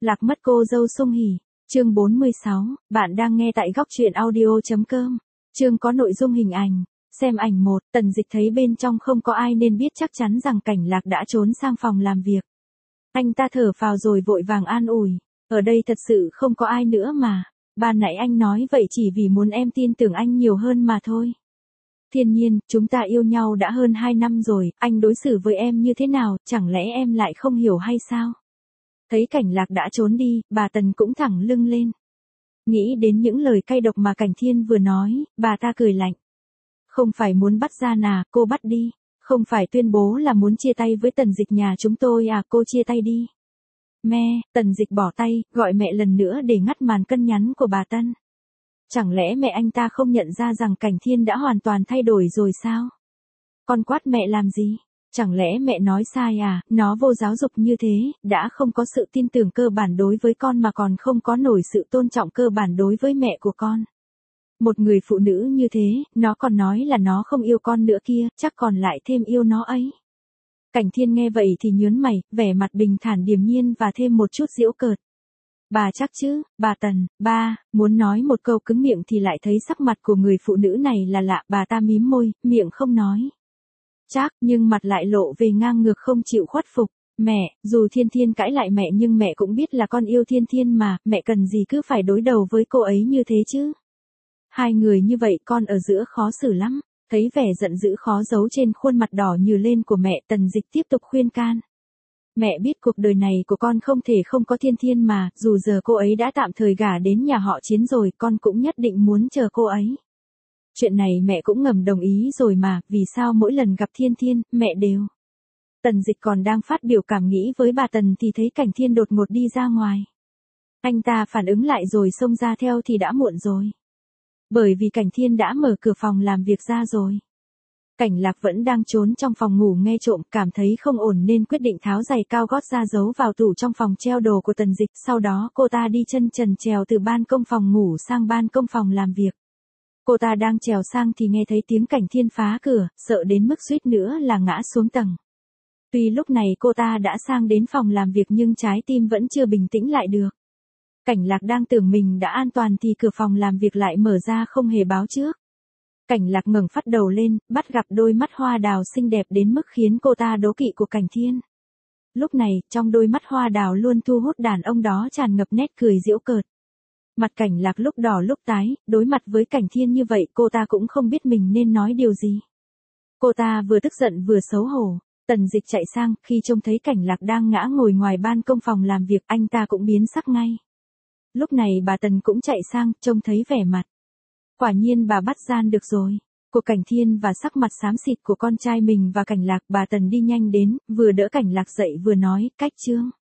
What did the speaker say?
Lạc mất cô dâu Sung Hỉ. Chương 46, bạn đang nghe tại góc truyện audio.com. Chương có nội dung hình ảnh. Xem ảnh 1, Tần Dịch thấy bên trong không có ai nên biết chắc chắn rằng Cảnh Lạc đã trốn sang phòng làm việc. Anh ta thở phào rồi vội vàng an ủi. Ở đây thật sự không có ai nữa mà. Ban nãy anh nói vậy chỉ vì muốn em tin tưởng anh nhiều hơn mà thôi. Thiên Nhiên, chúng ta yêu nhau đã hơn 2 năm rồi, anh đối xử với em như thế nào, chẳng lẽ em lại không hiểu hay sao? Thấy Cảnh Lạc đã trốn đi, bà Tần cũng thẳng lưng lên. Nghĩ đến những lời cay độc mà Cảnh Thiên vừa nói, bà ta cười lạnh. Không phải muốn bắt Gia Nà, cô bắt đi. Không phải tuyên bố là muốn chia tay với Tần Dịch nhà chúng tôi à, cô chia tay đi. Tần Dịch bỏ tay, gọi mẹ lần nữa để ngắt màn cân nhắn của bà Tân. Chẳng lẽ mẹ anh ta không nhận ra rằng Cảnh Thiên đã hoàn toàn thay đổi rồi sao? Con quát mẹ làm gì? Chẳng lẽ mẹ nói sai à, nó vô giáo dục như thế, đã không có sự tin tưởng cơ bản đối với con mà còn không có nổi sự tôn trọng cơ bản đối với mẹ của con. Một người phụ nữ như thế, nó còn nói là nó không yêu con nữa kia, chắc còn lại thêm yêu nó ấy. Cảnh Thiên nghe vậy thì nhớn mày, vẻ mặt bình thản điềm nhiên và thêm một chút giễu cợt. Bà chắc chứ, bà Tần, ba, muốn nói một câu cứng miệng thì lại thấy sắc mặt của người phụ nữ này là lạ, bà ta mím môi, miệng không nói. Chắc, nhưng mặt lại lộ về ngang ngược không chịu khuất phục. Mẹ, dù Thiên Thiên cãi lại mẹ nhưng mẹ cũng biết là con yêu Thiên Thiên mà, mẹ cần gì cứ phải đối đầu với cô ấy như thế chứ. Hai người như vậy con ở giữa khó xử lắm. Thấy vẻ giận dữ khó giấu trên khuôn mặt đỏ như lên của mẹ, Tần Dịch tiếp tục khuyên can. Mẹ biết cuộc đời này của con không thể không có Thiên Thiên mà, dù giờ cô ấy đã tạm thời gả đến nhà họ Chiến rồi, con cũng nhất định muốn chờ cô ấy. Chuyện này mẹ cũng ngầm đồng ý rồi mà, vì sao mỗi lần gặp Thiên Thiên, mẹ đều. Tần Dịch còn đang phát biểu cảm nghĩ với bà Tần thì thấy Cảnh Thiên đột ngột đi ra ngoài. Anh ta phản ứng lại rồi xông ra theo thì đã muộn rồi. Bởi vì Cảnh Thiên đã mở cửa phòng làm việc ra rồi. Cảnh Lạc vẫn đang trốn trong phòng ngủ nghe trộm, cảm thấy không ổn nên quyết định tháo giày cao gót ra giấu vào tủ trong phòng treo đồ của Tần Dịch. Sau đó cô ta đi chân trần trèo từ ban công phòng ngủ sang ban công phòng làm việc. Cô ta đang trèo sang thì nghe thấy tiếng Cảnh Thiên phá cửa, sợ đến mức suýt nữa là ngã xuống tầng. Tuy lúc này cô ta đã sang đến phòng làm việc nhưng trái tim vẫn chưa bình tĩnh lại được. Cảnh Lạc đang tưởng mình đã an toàn thì cửa phòng làm việc lại mở ra không hề báo trước. Cảnh Lạc ngẩng phát đầu lên, bắt gặp đôi mắt hoa đào xinh đẹp đến mức khiến cô ta đố kỵ của Cảnh Thiên. Lúc này, trong đôi mắt hoa đào luôn thu hút đàn ông đó tràn ngập nét cười giễu cợt. Mặt Cảnh Lạc lúc đỏ lúc tái, đối mặt với Cảnh Thiên như vậy cô ta cũng không biết mình nên nói điều gì. Cô ta vừa tức giận vừa xấu hổ. Tần Dịch chạy sang, khi trông thấy Cảnh Lạc đang ngã ngồi ngoài ban công phòng làm việc, anh ta cũng biến sắc ngay. Lúc này bà Tần cũng chạy sang, trông thấy vẻ mặt. Quả nhiên bà bắt gian được rồi. Của Cảnh Thiên và sắc mặt xám xịt của con trai mình và Cảnh Lạc, bà Tần đi nhanh đến, vừa đỡ Cảnh Lạc dậy vừa nói, cách Trương.